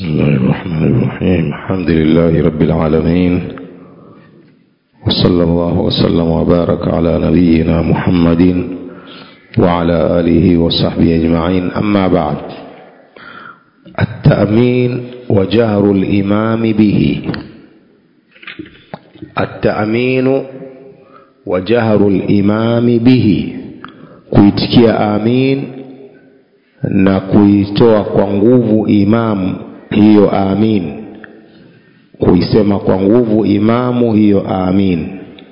بسم الله الرحمن الرحيم. الحمد لله رب العالمين، وصلى الله وسلم وبارك على نبينا محمد وعلى آله وصحبه أجمعين. أما بعد، التأمين وجهر الإمام به. التأمين وجهر الإمام به، kuitikia amin na kuitoa kwa nguvu imam hiyo amin, kuisema kwa nguvu imamu hiyo amin.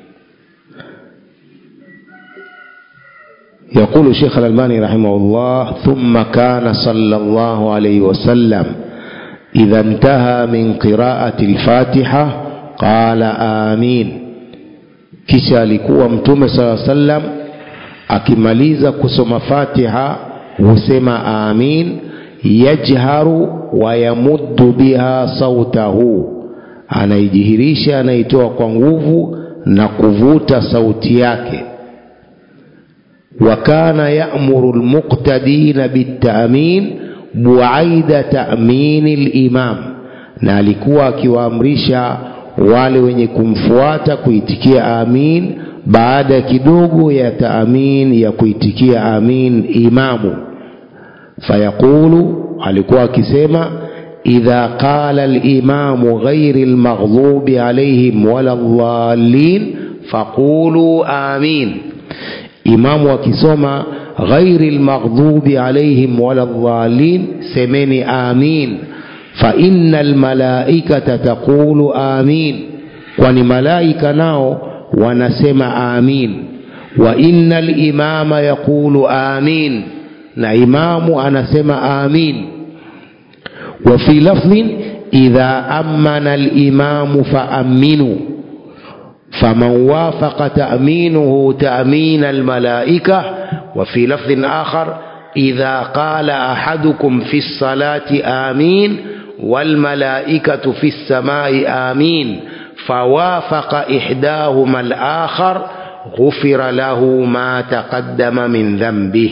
يقول الشيخ الألباني رحمه الله: ثم كان صلى الله عليه وسلم إذا انتهى من قراءة الفاتحة قال آمين. kisha alikuwa mtume صلى الله عليه وسلم akimaliza kusoma Fatiha husema amin, yajharu wa yamuddu biha sautahu, anaijihirisha, anaitoa kwa nguvu na kuvuta sauti yake. Wa kana ya'muru al-muqtadina bit-ta'min bu'aida ta'min al-imam, na alikuwa akiwaamrisha wale wenye kumfuata kuitikia amin baada kidogo ya taamin ya kuitikia amin imamu. Fayaqulu, alikuwa akisema: idha qala al-imamu ghayri al-maghdubi alayhim wala dhallin faqulu amin. Imamu akisoma ghayri al-maghdubi alayhim wala dhallin, semeni amin. Fa innal malaikata taqulu amin, kwani malaika nao wanasema amin. Wa innal imama yaqulu amin, na imamu anasema amin. Wa fi lafdhin idha amana al-imamu fa aminu, faman wafaqa ta'minuhu ta'min al-malaika. Wa fi lafdhin akhar idha qala ahadukum fi as-salati amin wal malaikatu fi as-samai amin فوافق إحداهما الآخر غفر له ما تقدم من ذنبه.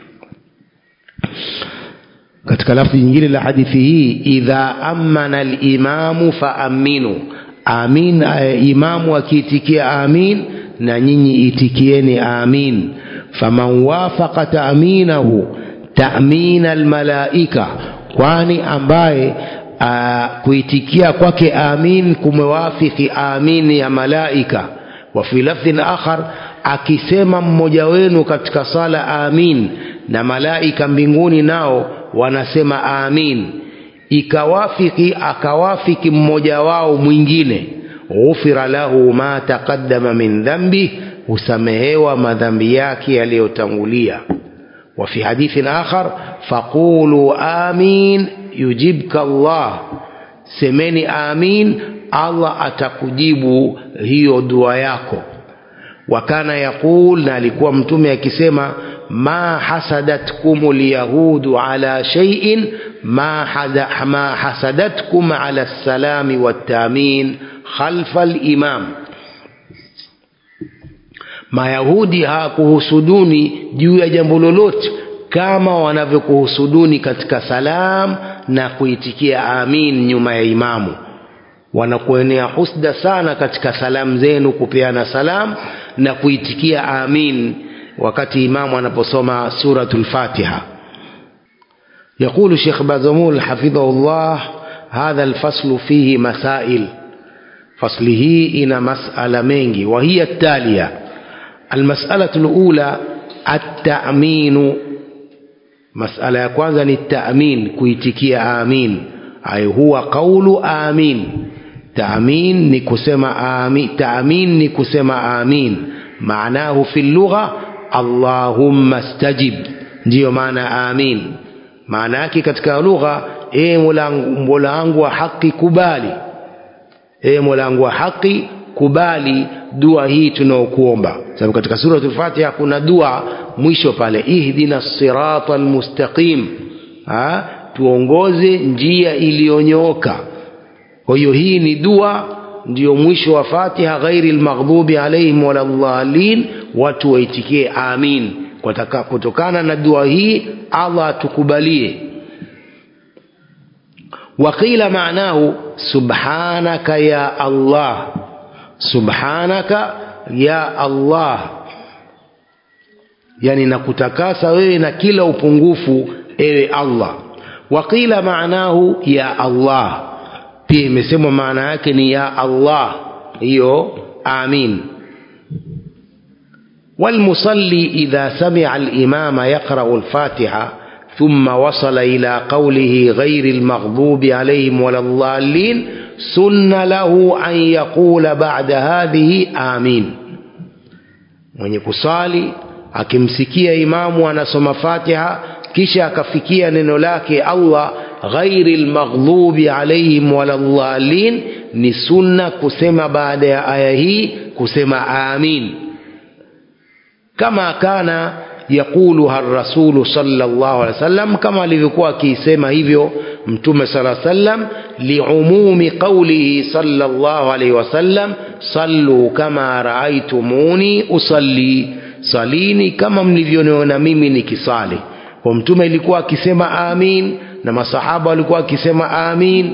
katika lafzi nyingine la hadithi hii, idha amana al-imamu fa aminu, amin, imamu akiitikia amin na nyinyi itikieni amin. faman wafaqa ta'minahu ta'min al-malaika, kwani ambaye kuitikia kwake amin kumewafiki amin ya malaika. Wa fi lafdhin akhar, akisema mmoja wenu katika sala amin na malaika mbinguni nao wanasema amin, ikawafiki akawafiki mmoja wao mwingine, ghufira lahu ma taqaddama min dhanbi, usamehewa madhambi yake yaliyotangulia. Wa fi hadithin akhar faqulu amin yujibka Allah, semeni amin, Allah atakujibu hiyo dua yako. Wa kana yaqul, na alikuwa mtume akisema: ma hasadatkumul yahudu ala shay'in ma hasadatkum ala salami wat-ta'min khalfa al-imam. Mayahudi hakuhusuduni juu ya jambo lolote kama wanavyokuhusuduni katika salam na kuitikia amin nyuma ya imamu. Wanakuenea husda sana katika salam zenu, kupeana salam na kuitikia amin wakati imamu anaposoma suratul Fatiha. يقول الشيخ بازمول حفظه الله: هذا الفصل فيه مسائل. فصله إن مسألة منجي، وهي التالية: المسألة الأولى التأمين. مسألة ya kwanza ni ta'min, kuitikia amin. Ay huwa qawlu amin. Ta'min ni kusema amin, ta'min ni kusema amin. Maanahu fi lugha Allahumma stajib, ndio maana amin. Maana yake katika lugha, Mola wangu wa haki kubali, Mola wangu wa haki kubali dua hii tunaokuomba. Sababu katika suratul Fatiha kuna dua mwisho pale, ihdinas siratal mustaqim, tuongoze njia iliyonyooka. Kwa hiyo hii ni dua, ndio mwisho wa Fatiha, ghairil maghdubi alayhim waladdallin, watu waitikie amin. Kutokana na dua hii Allah atukubalie. وقيل معناه سبحانك يا الله، سبحانك يا الله، yani nakutakasa wewe na kila upungufu ewe Allah. وقيل معناه يا الله، pia imesemwa maana yake ni ya Allah, hiyo amin. والمصلي إذا سمع الإمام يقرأ الفاتحة ثم وصل إلى قوله غير المغضوب عليهم ولا الضالين سن له أن يقول بعد هذه آمين. mwenye kusali akimsikia imamu anasoma Fatiha kisha akafikia neno lake Allah ghairil maghdubi alayhim waladdallin, ni sunna kusema baada ya aya hii kusema amin, kama kana yakuluha ar-rasul sallallahu alaihi wasallam, kama alivyokuwa akisema hivyo mtume sallallahu alaihi wasallam, liumumi qawlihi sallallahu alaihi wasallam sallu kama raaitumuni usalli, salini kama mlivyoniona mimi nikisali. Kwa mtume ilikuwa akisema amin na masahaba walikuwa akisema amin.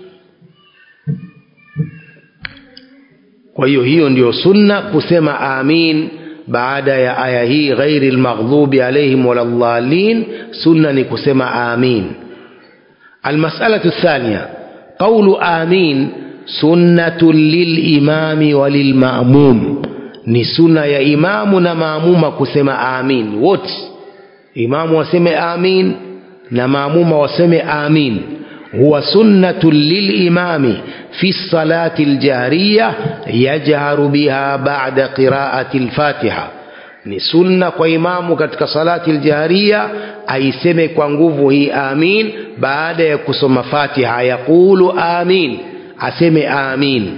Kwa hiyo ndio sunna kusema amin baada ya aya hii ghairil maghdubi alayhim waladdallin, sunna ni kusema amin. المسألة الثانية قول آمين سنة للإمام وللمأموم، ni sunna ya imamu na maamuma kusema amin wote, imamu waseme amin na maamuma waseme amin. huwa sunnatu lilimami fi salati aljahriya yajharu biha ba'da qira'ati alfatiha, ni sunna kwa imamu katika salati aljahriya aiseme kwa nguvu hii amin baada ya kusoma Fatiha, yaqulu amin, aseme amin.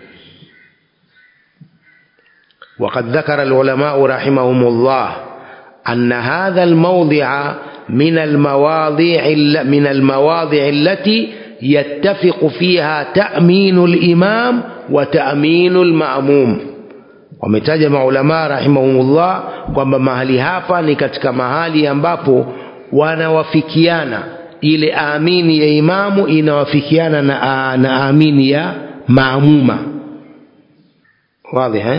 وقد ذكر العلماء رحمهم الله أن هذا الموضع من المواضع التي يتفق فيها تأمين الإمام وتأمين المأموم. wametaja maulama rahimahumullah kwamba mahali hapa ni katika mahali ambapo wanawafikiana, ile amini ya imamu inawafikiana na amini ya maamuma. واضح؟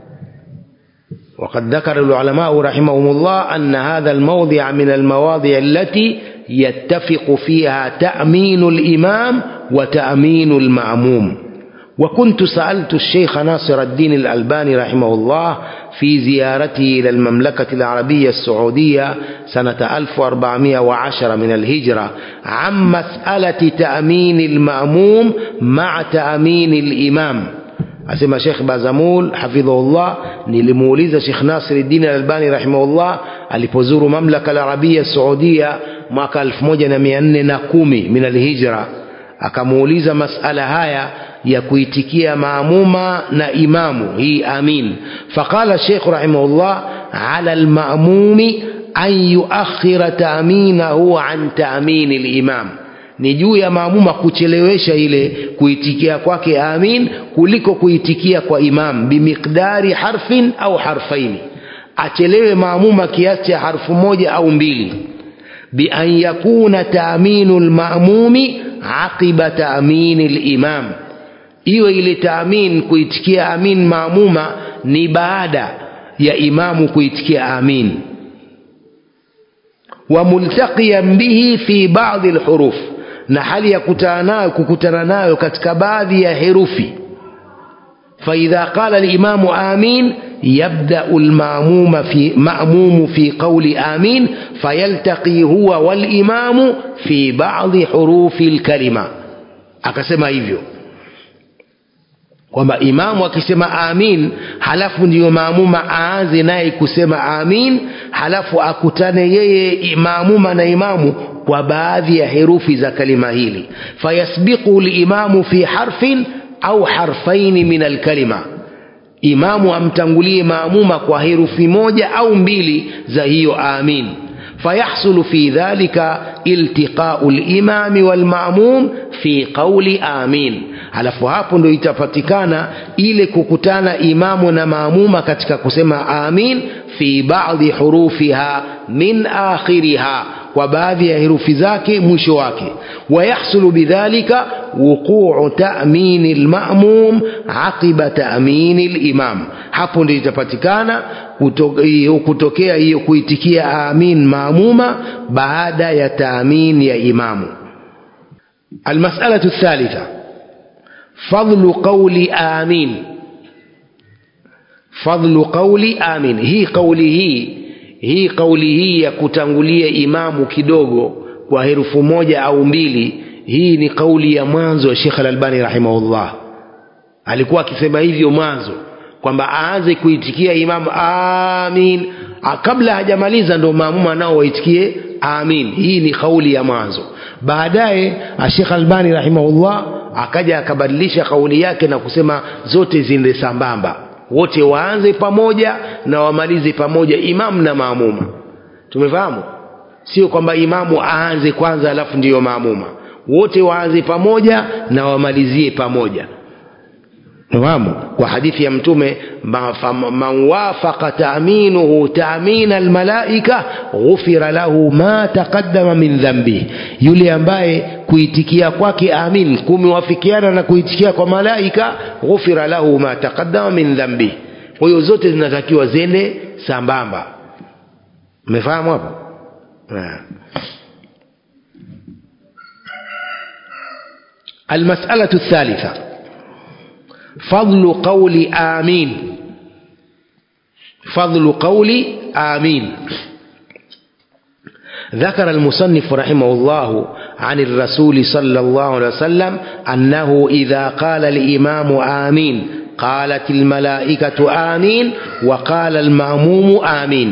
وقد ذكر العلماء رحمهم الله أن هذا الموضع من المواضع التي يتفق فيها تأمين الإمام وتأمين المأموم. وكنت سألت الشيخ ناصر الدين الألباني رحمه الله في زيارته إلى المملكة العربية السعودية سنة 1410 من الهجرة عن مسألة تأمين المأموم مع تأمين الإمام. asema Sheikh Bazamul hafidhahullah, nilimuuliza Sheikh Nasiruddin Al-Albani rahimahullah alipozuru mamlaka al-Arabia Saudia mwaka 1410 min al-Hijra, akamuuliza masala haya ya kuitikia maamuma na imamu hii amin. Faqala Sheikh rahimahullah ala al-ma'mumi an yuakhira ta'minahu an ta'min al-imam, ni juu ya maamuma kuchelewesha ile kuitikia kwake amin kuliko kuitikia kwa imam, bimiqdari harfin au harfaini, achelewe maamuma kiasi cha harfu moja au mbili. bi an yakuna ta'minu al-ma'mumi aqiba ta'mini al-imam, iwe ile ta'min kuitikia amin maamuma ni baada ya imamu kuitikia amin. wa multaqiyan bihi fi ba'd al-huruf, na hali ya kukutana nayo katika baadhi ya herufi. فإذا قال الإمام آمين يبدأ المأموم في قول آمين فيلتقي هو والإمام في بعض حروف الكلمة. akasema hivyo kwamba imamu akisema amin halafu ndio maamuma aanze naye kusema amin, halafu akutane yeye maamuma na imamu kwa baadhi ya herufi za kalima hili. fayasbiqu al-imamu fi harfin au harfaini min al-kalima, imamu amtangulie maamuma kwa herufi moja au mbili za hiyo amin. فيحصل في ذلك التقاء الإمام والمأموم في قول آمين. halafu hapo ndio itapatikana ile kukutana imamu na maamuma katika kusema amin fi baadhi hurufiha min akhiriha, kwa baadhi ya herufi zake mwisho wake. Wayahsulu bidhalika wuqu'u ta'min al-ma'mum aqiba ta'min al-imam, hapo ndio itapatikana kutokea hiyo kuitikia amin maamuma baada ya ta'min ya imamu. Almas'alatu athalitha fadlu qawli amin. Fadlu qawli amin, hii kauli ya kutangulia imamu kidogo kwa herufu moja au mbili, hii ni kauli ya mwanzo ya Sheikh Al-Albani rahimahullah. Alikuwa akisema hivyo mwanzo kwamba aanze kuitikia imamu amin, kabla hajamaliza ndo maamuma nao waitikie amin. Hii ni kauli ya mwanzo. Baadaye Sheikh Al-Albani rahimahullah akaja akabadilisha kauli yake na kusema zote ziende sambamba, wote waanze pamoja na wamalize pamoja, imamu na maamuma. Tumefahamu? Sio kwamba imamu aanze kwanza alafu ndiyo maamuma, wote waanze pamoja na wamalizie pamoja. Tumefahamu? Kwa hadithi ya Mtume, man wafaqa ta'minuhu ta'min almalaika ghufira lahu ma taqaddama min dhanbi, yule ambaye kuitikia kwake amin kumewafikiana na kuitikia kwa malaika, ghufira lahu ma taqaddama min dhanbi. Kwa hiyo zote zinatakiwa zende sambamba. Umefahamu hapo? Almas'alatu athalitha fadlu qawli amin. فضل قول آمين. ذكر المصنف رحمه الله عن الرسول صلى الله عليه وسلم أنه إذا قال الإمام آمين قالت الملائكة آمين وقال المأموم آمين.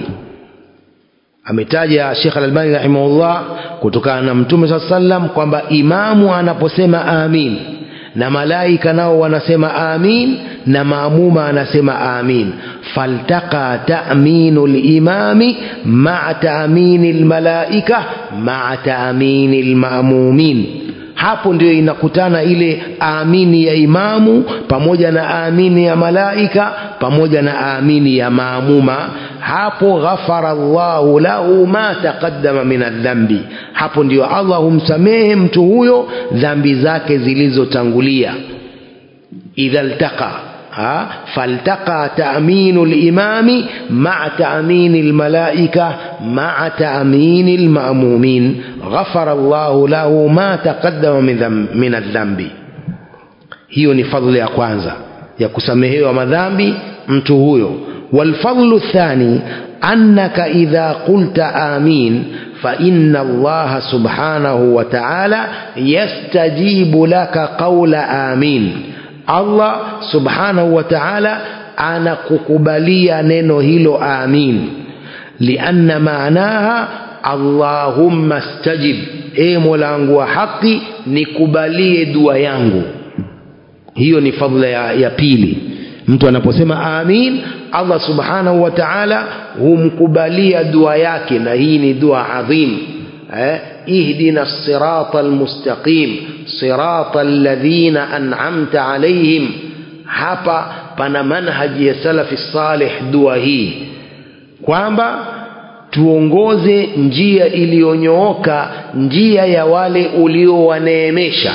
ametaja Sheikh Al-Albani rahimahullah kutokana na Mtume صلى الله عليه وسلم kwamba imamu anaposema amin na malaika nao wanasema amin na maamuma anasema amin, faltaqa ta'minul imami ma'a ta'minil malaika ma'a ta'minil ma'mumin. Hapo ndio inakutana ile amini ya imamu pamoja na amini ya malaika pamoja na amini ya maamuma. Hapo ghafara Allahu lahu ma taqaddama min adh-dhanbi, hapo ndio Allah humsamehe mtu huyo dhambi zake zilizotangulia. Idha iltaqa faltaqa ta'minul imami ma'a ta'minil malaika ma'a ta'minil ma'mumin ghafara Allahu lahu ma taqaddama min adh-dhanbi. Hiyo ni fadhila ya kwanza ya kusamehewa madhambi mtu huyo. والفضل الثاني أنك إذا قلت آمين فإن الله سبحانه وتعالى يستجيب لك قول آمين. الله سبحانه وتعالى أنا كقبلي ننهل آمين، لأن معناها اللهم استجب، إيه ملانغو حقي نكبلي دوا يانغو. hiyo ni fadhila ya pili. Mtu anaposema amin, Allah subhanahu wa ta'ala humkubalia dua yake, na hii ni dua adhim. ihdina as-siratal mustaqim siratal ladhina an'amta alayhim. Hapa pana manhaji ya salafi salih dua hii kwamba tuongoze njia iliyonyooka, njia ya wale uliowaneemesha.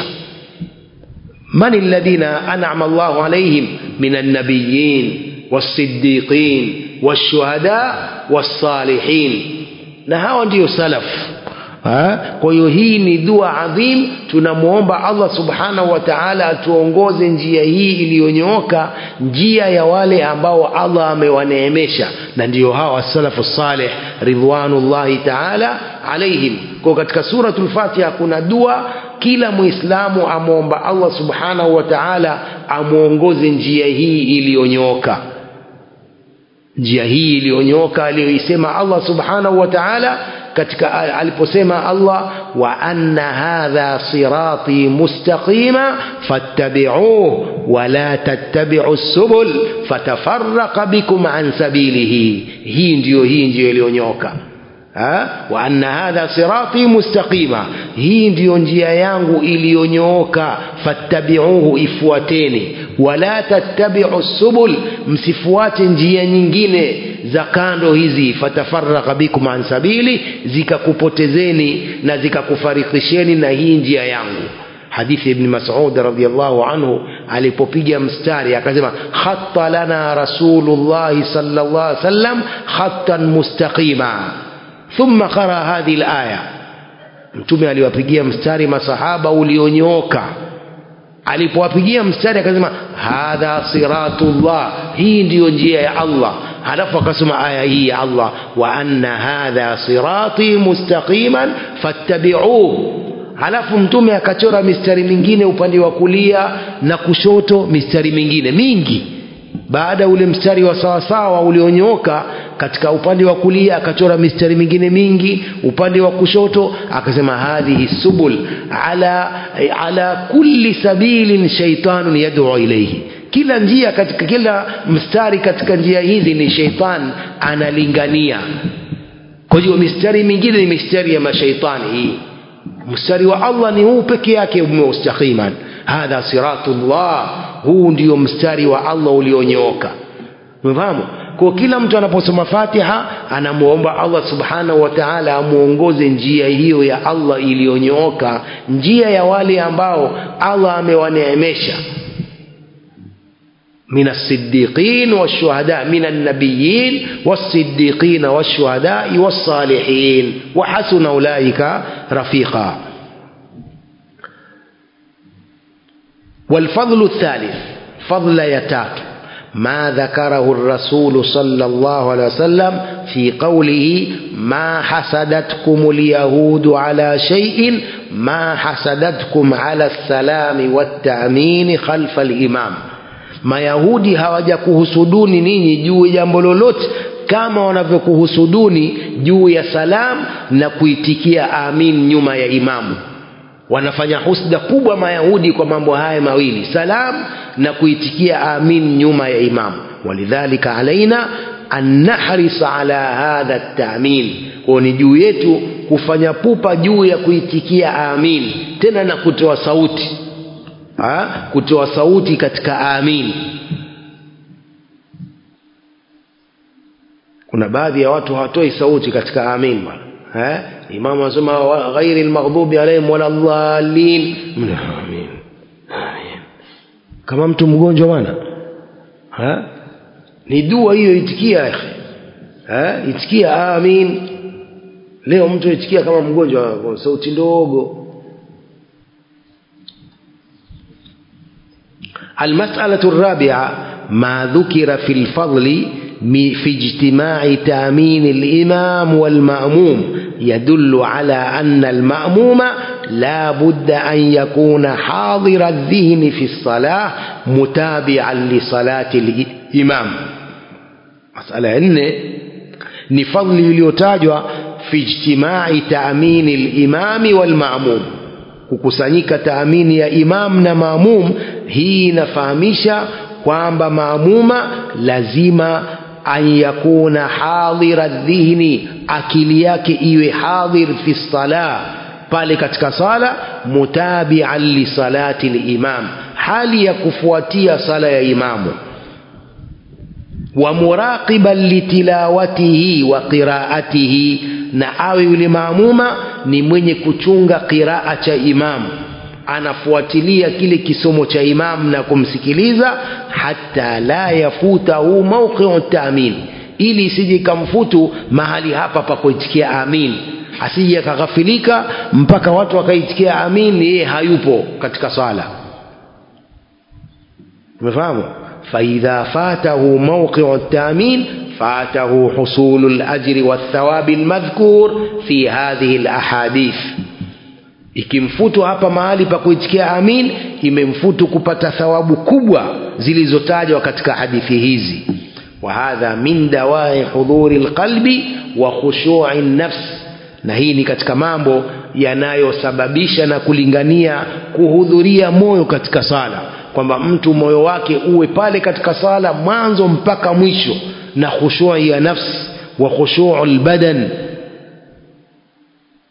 من الذين أنعم الله عليهم من النبيين والصديقين والشهداء والصالحين. na hao ndio salaf. Kwa hiyo hii ni dua adhim. Tunamuomba Allah subhanahu wa ta'ala atuongoze njia hii iliyonyooka, njia ya wale ambao Allah amewaneemesha, na ndio hawa salafu salih ridwanullahi ta'ala alaihim. Kwa katika suratul Fatiha kuna dua kila muislamu amuomba Allah subhanahu wa ta'ala amuongoze njia hii iliyonyooka. Njia hii iliyonyooka aliyoisema Allah subhanahu wa ta'ala katika aliposema Allah, wa anna hadha sirati mustaqima fattabi'uhu wa la tattabi'us subul fatafarraqa bikum an sabilihi. Hii ndio iliyonyooka. wa anna hadha sirati mustaqima, hii ndiyo njia yangu iliyonyooka, fattabi'uhu, ifuateni, wala tattabi'u subul, msifuate njia nyingine za kando hizi, fatafarraqa bikum an sabili, zikakupotezeni na zikakufarikisheni na hii njia yangu. Hadithi ibn Mas'ud radhiyallahu anhu alipopiga mstari akasema, khatta lana rasulullah sallallahu alaihi wasallam khattan mustaqima thumma qara hadhihi alaya. Mtume aliwapigia mstari masahaba ulionyooka, alipowapigia mstari akasema hadha siratullah, hii ndiyo njia ya Allah. Halafu akasema aya hii ya Allah, wa anna hadha sirati mustaqiman fattabi'uhu. Halafu mtume akachora mistari mingine upande wa kulia na kushoto, mistari mingine mingi. Baada ule mstari wa sawa sawa ulionyooka katika upande wa kulia akachora mistari mingine mingi, upande wa kushoto akasema hadhihi subul ala kulli sabilin shaytanun yad'u ilayhi, kila njia katika kila mstari katika njia hizi ni shaytan analingania. Kwa hiyo mistari mingine ni mistari ya mashaitani. Hii mstari wa Allah ni huu peke yake mustaqiman, hadha siratullah, huu ndio mstari wa Allah ulionyooka. Umefahamu? Kwa kila mtu anaposoma Fatiha anamuomba Allah subhanahu wa ta'ala amuongoze njia hiyo ya Allah iliyonyooka, njia ya wale ambao Allah amewaneemesha, minas siddiqin washuhada, minan nabiyyin was-siddiqin wash-shuhada was-salihin wa hasuna ulaika rafiqa. والفضل الثالث، فضل يتات، ما ذكره الرسول صلى الله عليه وسلم في قوله ما حسدتكم اليهود على شيء ما حسدتكم على السلام والتأمين خلف الإمام. Mayahudi hawajakuhusuduni ninyi juu ya jambo lolote kama wanavyokuhusuduni juu ya salam na kuitikia amin nyuma ya imamu. Wanafanya husda kubwa Mayahudi kwa mambo haya mawili, salam na kuitikia amin nyuma ya imamu. Walidhalika alaina an nahrisa ala hadha at-ta'min, kwa ni juu yetu kufanya pupa juu ya kuitikia amin, tena na kutoa sauti, kutoa sauti katika amin. Kuna baadhi ya watu hawatoi sauti katika amin bwana. Imamu anasema ghairi al-maghdubi alayhim wala dhalin, amin amin, kama mtu mgonjwa bwana. Ni dua hiyo, itikia akhi, itikia amin. Leo mtu itikia kama mgonjwa kwa sauti ndogo. المسألة الرابعة، ما ذكر في الفضل في اجتماع تأمين الإمام والمأموم يدل على أن المأموم لا بد أن يكون حاضر الذهن في الصلاة متابعا لصلاة الإمام. مسألة إن نفضل يليتاجوا في اجتماع تأمين الإمام والمأموم، kukusanyika taamini ya imam na maamum. Hii inafahamisha kwamba maamuma lazima an yakuna hadhira dhihni, akili yake iwe hadhir fi salah, pale katika sala, mutabi'an li salati al-imam, hali ya kufuatia sala ya imamu, wa muraqiban li tilawatihi wa qira'atihi, na awe yule maamuma ni mwenye kuchunga qiraa cha imamu, anafuatilia kile kisomo cha imamu na kumsikiliza, hatta la yafutahu mawqi'u ta'min, ili isije kamfutu mahali hapa pa kuitikia amin, asije akaghafilika mpaka watu wakaitikia amin yeye hayupo katika sala. umefahamu? fa idha fatahu mawqi'u ta'min فاته حصول الأجر والثواب المذكور في هذه الأحاديث. ikimfutu hapa mahali pa kuitikia amin, imemfutu kupata thawabu kubwa zilizotajwa katika hadithi hizi. wa hadha min dawai hudhuri alqalbi wa khushu'i an-nafs, na hii ni katika mambo yanayosababisha na kulingania kuhudhuria moyo katika sala, kwamba mtu moyo wake uwe pale katika sala mwanzo mpaka mwisho, na khushu'i ya nafsi wa khushu'u al-badan,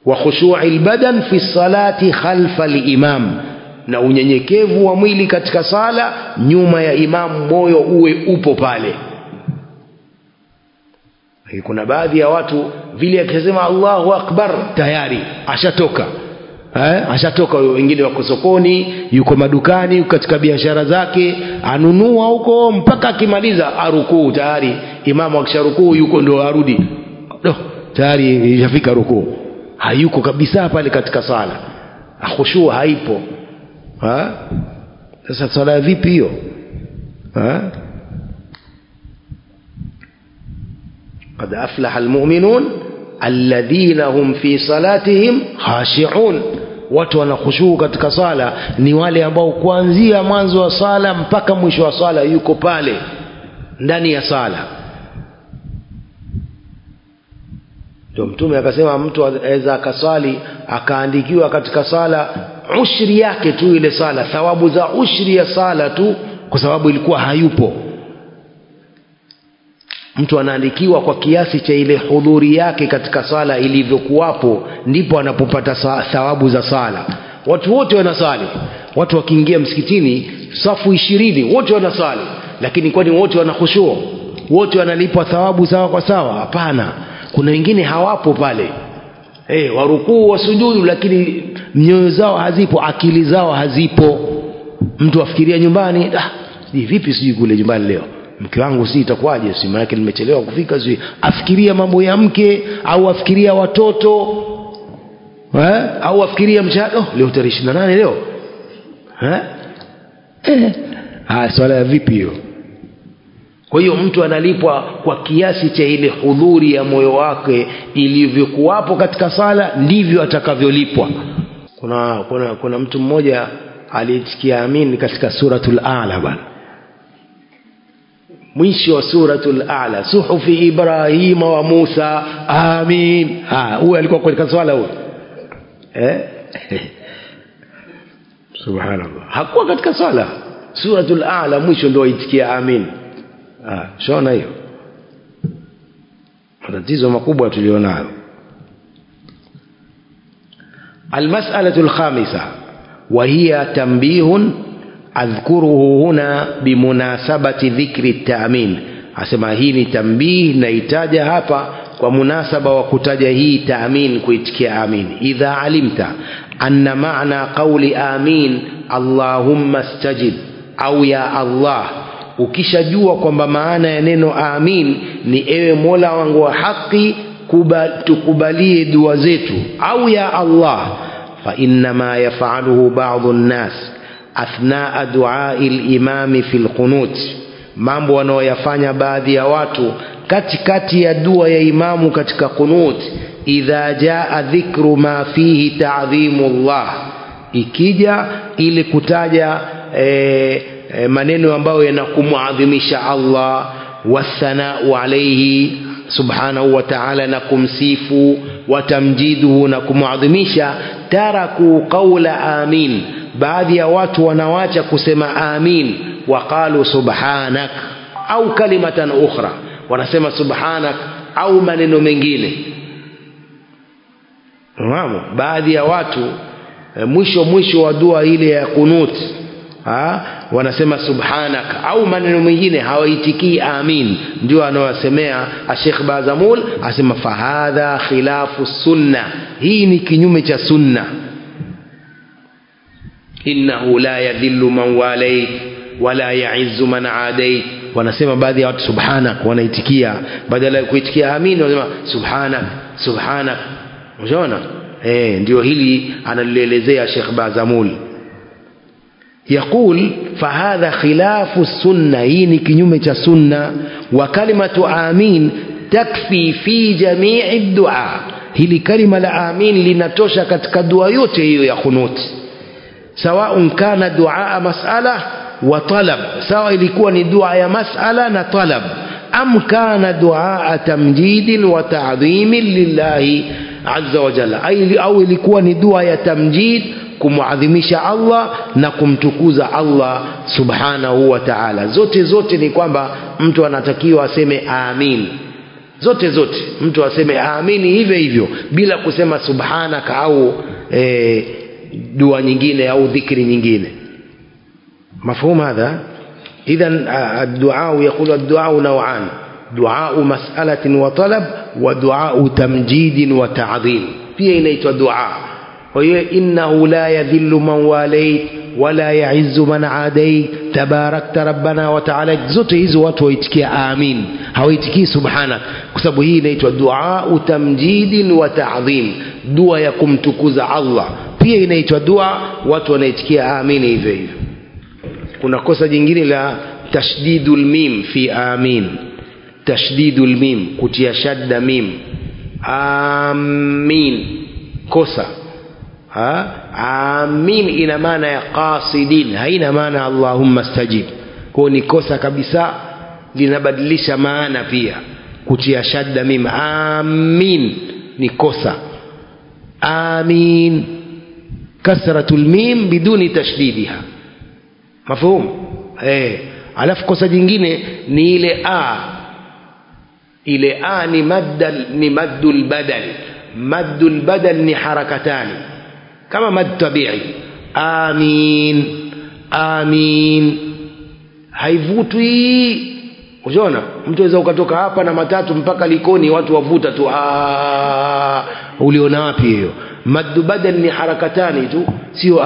wa khushu'il badan fi salati khalfa al-imam, na unyenyekevu wa mwili katika sala nyuma ya imamu, moyo uwe upo pale. Kuna baadhi ya watu vile akisema Allahu akbar tayari ashatoka, ashatoka. Wengine wako sokoni, yuko madukani, yuko katika biashara zake, anunua huko mpaka akimaliza arukuu tayari. Imamu akisharukuu yuko ndo arudi, tayari ishafika rukuu, hayuko kabisa pale katika sala, khushu haipo. Sasa sala vipi hiyo? قد أفلح المؤمنون الذين هم في صلاتهم خاشعون. watu wanakhushu katika sala ni wale ambao kuanzia mwanzo wa sala mpaka mwisho wa sala yuko pale ndani ya sala. Ndio Mtume akasema mtu aweza akasali akaandikiwa katika sala ushri yake tu, ile sala, thawabu za ushri ya sala tu, kwa sababu ilikuwa hayupo. Mtu anaandikiwa kwa kiasi cha ile hudhuri yake katika sala ilivyokuwapo, ndipo anapopata thawabu za sala. Watu wote wanasali, watu wakiingia msikitini safu 20 wote wanasali, lakini kwani wote wanakhushu? Wote wanalipwa thawabu sawa kwa sawa? Hapana. Kuna wengine hawapo pale, warukuu wasujudu, lakini nyoyo zao hazipo, akili zao hazipo. Mtu afikiria nyumbani, vipi sijui kule nyumbani leo mke wangu si itakuwaje, si maana yake nimechelewa kufika, si afikiria mambo ya mke, au afikiria watoto, au afikiria mshahara, leo tarehe 28 leo, swala ya vipi hiyo? Kwa hiyo mtu analipwa kwa kiasi cha ile hudhuri ya moyo wake ilivyokuwapo katika sala, ndivyo atakavyolipwa. Kuna mtu mmoja alitikia amin katika suratul A'la bana, mwisho wa suratul A'la, suhufi Ibrahim wa Musa, amin. Huyo alikuwa katika swala huyo? Subhanallah, hakuwa katika swala. Suratul A'la mwisho ndio aitikia amin. Shona hiyo matatizo makubwa tulionayo. Almas'alatu alkhamisa wa hiya tanbihun adhkuruhu huna bimunasabati dhikri at-ta'min. Asema hii ni tambih, naitaja hapa kwa munasaba wa kutaja hii ta'min, kuitikia amin. Idha alimta anna ma'na qawli amin Allahumma istajib au ya Allah, ukishajua kwamba maana ya neno amin ni ewe Mola wangu wa haki, tukubalie dua zetu, au ya Allah, fa inna ma yaf'aluhu ba'dhu an-nas athnaa du'a'i al-imam fi al-qunut, mambo wanaoyafanya baadhi ya watu katikati ya dua ya imamu katika qunut. Idha jaa dhikru ma fihi ta'dhimu Allah, ikija ili kutaja maneno ambayo yanakumuadhimisha Allah, wathanau alayhi subhanahu wa ta'ala, na kumsifu, watamjiduhu, na kumuadhimisha, taraku qawla amin, baadhi ya watu wanawacha kusema amin, waqalu subhanak au kalimatan ukhra, wanasema subhanak au maneno mengine. Baadhi ya watu mwisho wa dua ile ya qunut wanasema subhanak au maneno mengine, hawaitikii amin. Ndio anawasemea Sheikh Bazamul, asema fahadha khilafu sunna, hii ni kinyume cha sunna. innahu la yadhillu man walayt wala ya'izzu man adayt. Wanasema baadhi ya watu subhanak wanaitikia, badala ya kuitikia amin wanasema subhanak subhanak. Unaona, ndio hili analielezea Sheikh Bazamul. يقول فهذا خلاف السنة، هي كنيومة السنة. وكلمة آمين تكفي في جميع الدعاء، هي كلمة الآمين لنتوشى katika dua yote hiyo ya khunut، سواء كان دعاء مسألة وطلب، سواء ilikuwa ni dua ya mas'ala na talab، أم كان دعاء تمجيد وتعظيم لله عز وجل، أو ilikuwa ni dua ya tamjid, kumuadhimisha Allah na kumtukuza Allah subhanahu wa ta'ala. Zote ni kwamba mtu anatakiwa aseme amin. zote mtu aseme amini hivyo hivyo bila kusema subhanaka au dua nyingine au dhikri nyingine. مفهوم هذا؟ إذن الدعاء يقول الدعاء نوعان: دعاء مسألة وطلب ودعاء تمجيد وتعظيم. pia inaitwa dua. Kwa hiyo innahu la yadhillu man walayt wala ya'izzu man adayt tabarakta rabbana wa ta'ala. Zote hizo watu waitikia amin, hawaitikii subhanak, kwa sababu hii inaitwa dua tamjidin wa ta'zim, dua ya kumtukuza Allah. Pia inaitwa dua watu wanaitikia amin hivyo hivyo. Kuna kosa jingine la tashdidul mim fi amin. Tashdidul mim, kutia shadda mim. Amin, kosa. Amin ina maana ya qasidin, haina maana Allahumma stajib. Kwa ni kosa kabisa, linabadilisha maana pia. Kutia shadda mim, amin, ni kosa. Amin, kasratul mim biduni tashdidiha. Mafhum? Alafu kosa jingine ni ile a. Ile a ni maddul badal. Maddul badal ni harakatani kama mad tabi'i. Amin, amin, haivutwi. Unaona, mtu aweza ukatoka hapa na matatu mpaka Likoni watu wavuta tu. Uliona wapi hiyo? Mad badal ni harakatani tu, sio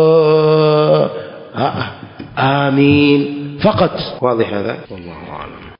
آمين فقط. واضح هذا؟ والله أعلم.